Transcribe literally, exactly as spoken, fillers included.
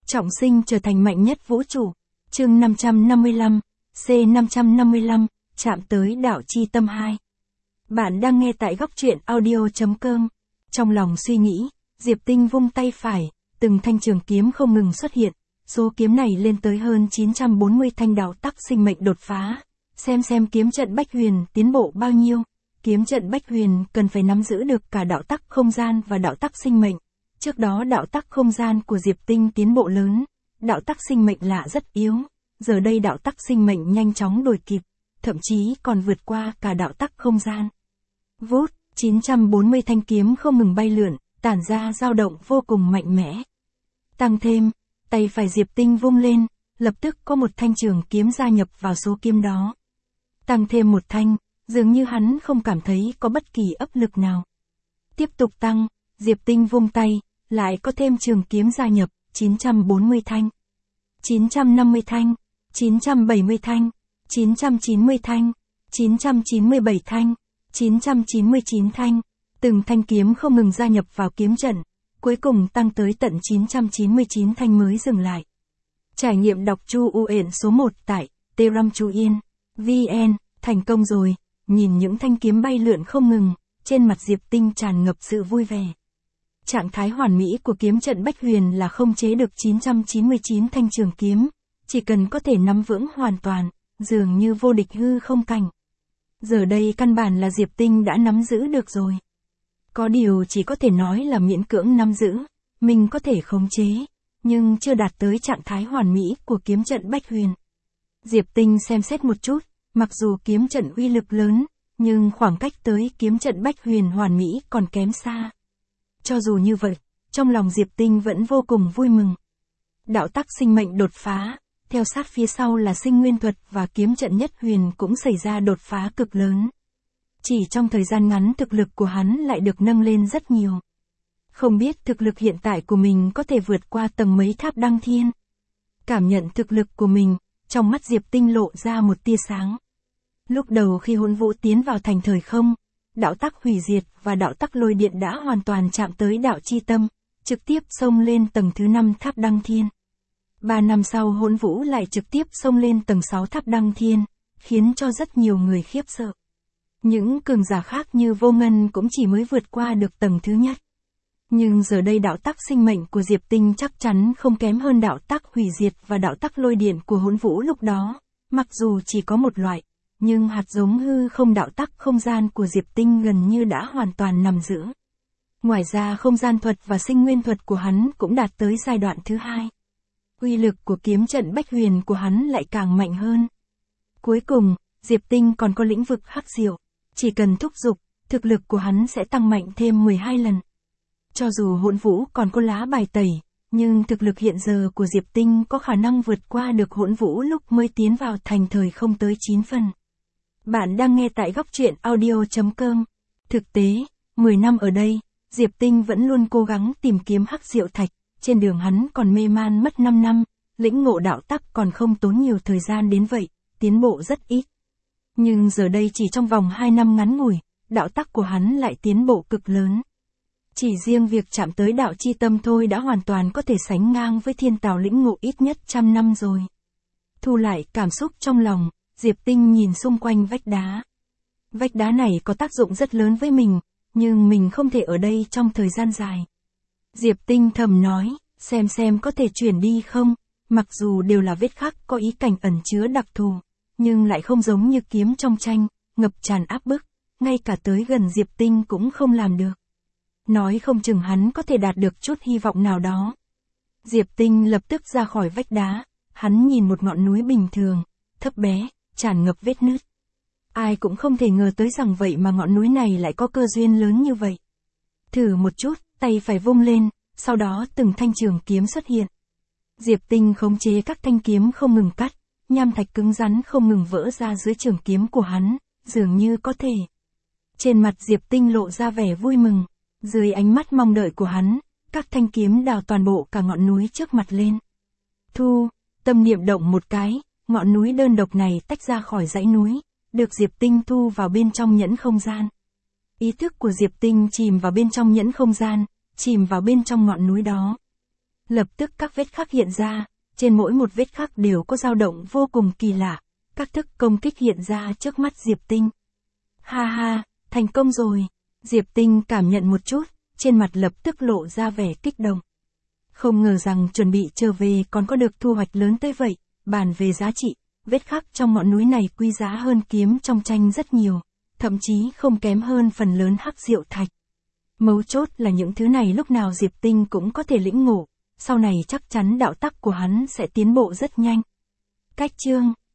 Trọng sinh trở thành mạnh nhất vũ trụ. Chương năm trăm năm mươi lăm, C năm trăm năm mươi lăm, chạm tới đạo chi tâm hai. Bạn đang nghe tại góc truyện audio.com. Trong lòng suy nghĩ, Diệp Tinh vung tay phải, từng thanh trường kiếm không ngừng xuất hiện, số kiếm này lên tới hơn chín trăm bốn mươi thanh đạo tắc sinh mệnh đột phá. Xem xem kiếm trận Bách Huyền tiến bộ bao nhiêu. Kiếm trận Bách Huyền cần phải nắm giữ được cả đạo tắc không gian và đạo tắc sinh mệnh. Trước đó đạo tắc không gian của Diệp Tinh tiến bộ lớn, đạo tắc sinh mệnh lạ rất yếu, giờ đây đạo tắc sinh mệnh nhanh chóng đuổi kịp, thậm chí còn vượt qua cả đạo tắc không gian. Vút, chín trăm bốn mươi thanh kiếm không ngừng bay lượn, tản ra dao động vô cùng mạnh mẽ. Tăng thêm, tay phải Diệp Tinh vung lên, lập tức có một thanh trường kiếm gia nhập vào số kiếm đó. Tăng thêm một thanh, dường như hắn không cảm thấy có bất kỳ áp lực nào. Tiếp tục tăng, Diệp Tinh vung tay, lại có thêm trường kiếm gia nhập, chín trăm bốn mươi thanh, chín trăm năm mươi thanh, chín trăm bảy mươi thanh, chín trăm chín mươi thanh, chín trăm chín mươi bảy thanh, chín trăm chín mươi chín thanh, từng thanh kiếm không ngừng gia nhập vào kiếm trận, cuối cùng tăng tới tận chín trăm chín mươi chín thanh mới dừng lại. Trải nghiệm đọc Chu U Yển số một tại Telegram Chu Yên, vê en, thành công rồi, nhìn những thanh kiếm bay lượn không ngừng, trên mặt Diệp Tinh tràn ngập sự vui vẻ. Trạng thái hoàn mỹ của kiếm trận Bách Huyền là không chế được chín trăm chín mươi chín thanh trường kiếm, chỉ cần có thể nắm vững hoàn toàn, dường như vô địch hư không cảnh. Giờ đây căn bản là Diệp Tinh đã nắm giữ được rồi. Có điều chỉ có thể nói là miễn cưỡng nắm giữ, mình có thể khống chế, nhưng chưa đạt tới trạng thái hoàn mỹ của kiếm trận Bách Huyền. Diệp Tinh xem xét một chút, mặc dù kiếm trận uy lực lớn, nhưng khoảng cách tới kiếm trận Bách Huyền hoàn mỹ còn kém xa. Cho dù như vậy, trong lòng Diệp Tinh vẫn vô cùng vui mừng. Đạo tắc sinh mệnh đột phá, theo sát phía sau là sinh nguyên thuật và kiếm trận nhất huyền cũng xảy ra đột phá cực lớn. Chỉ trong thời gian ngắn thực lực của hắn lại được nâng lên rất nhiều. Không biết thực lực hiện tại của mình có thể vượt qua tầng mấy tháp đăng thiên. Cảm nhận thực lực của mình, trong mắt Diệp Tinh lộ ra một tia sáng. Lúc đầu khi Hỗn Vũ tiến vào thành thời không, đạo tắc hủy diệt và đạo tắc lôi điện đã hoàn toàn chạm tới đạo chi tâm, trực tiếp xông lên tầng thứ năm tháp đăng thiên. Ba năm sau Hỗn Vũ lại trực tiếp xông lên tầng sáu tháp đăng thiên, khiến cho rất nhiều người khiếp sợ. Những cường giả khác như Vô Ngân cũng chỉ mới vượt qua được tầng thứ nhất. Nhưng giờ đây đạo tắc sinh mệnh của Diệp Tinh chắc chắn không kém hơn đạo tắc hủy diệt và đạo tắc lôi điện của Hỗn Vũ lúc đó, mặc dù chỉ có một loại. Nhưng hạt giống hư không đạo tắc không gian của Diệp Tinh gần như đã hoàn toàn nằm giữ. Ngoài ra không gian thuật và sinh nguyên thuật của hắn cũng đạt tới giai đoạn thứ hai. Uy lực của kiếm trận Bách Huyền của hắn lại càng mạnh hơn. Cuối cùng, Diệp Tinh còn có lĩnh vực hắc diệu. Chỉ cần thúc giục, thực lực của hắn sẽ tăng mạnh thêm mười hai lần. Cho dù Hỗn Vũ còn có lá bài tẩy, nhưng thực lực hiện giờ của Diệp Tinh có khả năng vượt qua được Hỗn Vũ lúc mới tiến vào thành thời không tới chín phần. Bạn đang nghe tại góc truyện audio.com. Thực tế, mười năm ở đây, Diệp Tinh vẫn luôn cố gắng tìm kiếm hắc diệu thạch, trên đường hắn còn mê man mất năm năm, lĩnh ngộ đạo tắc còn không tốn nhiều thời gian đến vậy, tiến bộ rất ít. Nhưng giờ đây chỉ trong vòng hai năm ngắn ngủi, đạo tắc của hắn lại tiến bộ cực lớn. Chỉ riêng việc chạm tới đạo chi tâm thôi đã hoàn toàn có thể sánh ngang với thiên tào lĩnh ngộ ít nhất trăm năm rồi. Thu lại cảm xúc trong lòng, Diệp Tinh nhìn xung quanh vách đá. Vách đá này có tác dụng rất lớn với mình, nhưng mình không thể ở đây trong thời gian dài. Diệp Tinh thầm nói, xem xem có thể chuyển đi không, mặc dù đều là vết khắc có ý cảnh ẩn chứa đặc thù, nhưng lại không giống như kiếm trong tranh, ngập tràn áp bức, ngay cả tới gần Diệp Tinh cũng không làm được. Nói không chừng hắn có thể đạt được chút hy vọng nào đó. Diệp Tinh lập tức ra khỏi vách đá, hắn nhìn một ngọn núi bình thường, thấp bé, tràn ngập vết nứt. Ai cũng không thể ngờ tới rằng vậy mà ngọn núi này lại có cơ duyên lớn như vậy. Thử một chút, tay phải vung lên, sau đó từng thanh trường kiếm xuất hiện. Diệp Tinh khống chế các thanh kiếm không ngừng cắt, nham thạch cứng rắn không ngừng vỡ ra dưới trường kiếm của hắn, dường như có thể. Trên mặt Diệp Tinh lộ ra vẻ vui mừng, dưới ánh mắt mong đợi của hắn, các thanh kiếm đào toàn bộ cả ngọn núi trước mặt lên. Thu, tâm niệm động một cái, ngọn núi đơn độc này tách ra khỏi dãy núi, được Diệp Tinh thu vào bên trong nhẫn không gian. Ý thức của Diệp Tinh chìm vào bên trong nhẫn không gian, chìm vào bên trong ngọn núi đó. Lập tức các vết khắc hiện ra, trên mỗi một vết khắc đều có dao động vô cùng kỳ lạ, các thức công kích hiện ra trước mắt Diệp Tinh. Ha ha, thành công rồi. Diệp Tinh cảm nhận một chút, trên mặt lập tức lộ ra vẻ kích động. Không ngờ rằng chuẩn bị trở về còn có được thu hoạch lớn tới vậy, bàn về giá trị, vết khắc trong ngọn núi này quý giá hơn kiếm trong tranh rất nhiều, thậm chí không kém hơn phần lớn hắc diệu thạch. Mấu chốt là những thứ này lúc nào Diệp Tinh cũng có thể lĩnh ngộ, sau này chắc chắn đạo tắc của hắn sẽ tiến bộ rất nhanh. Cách chương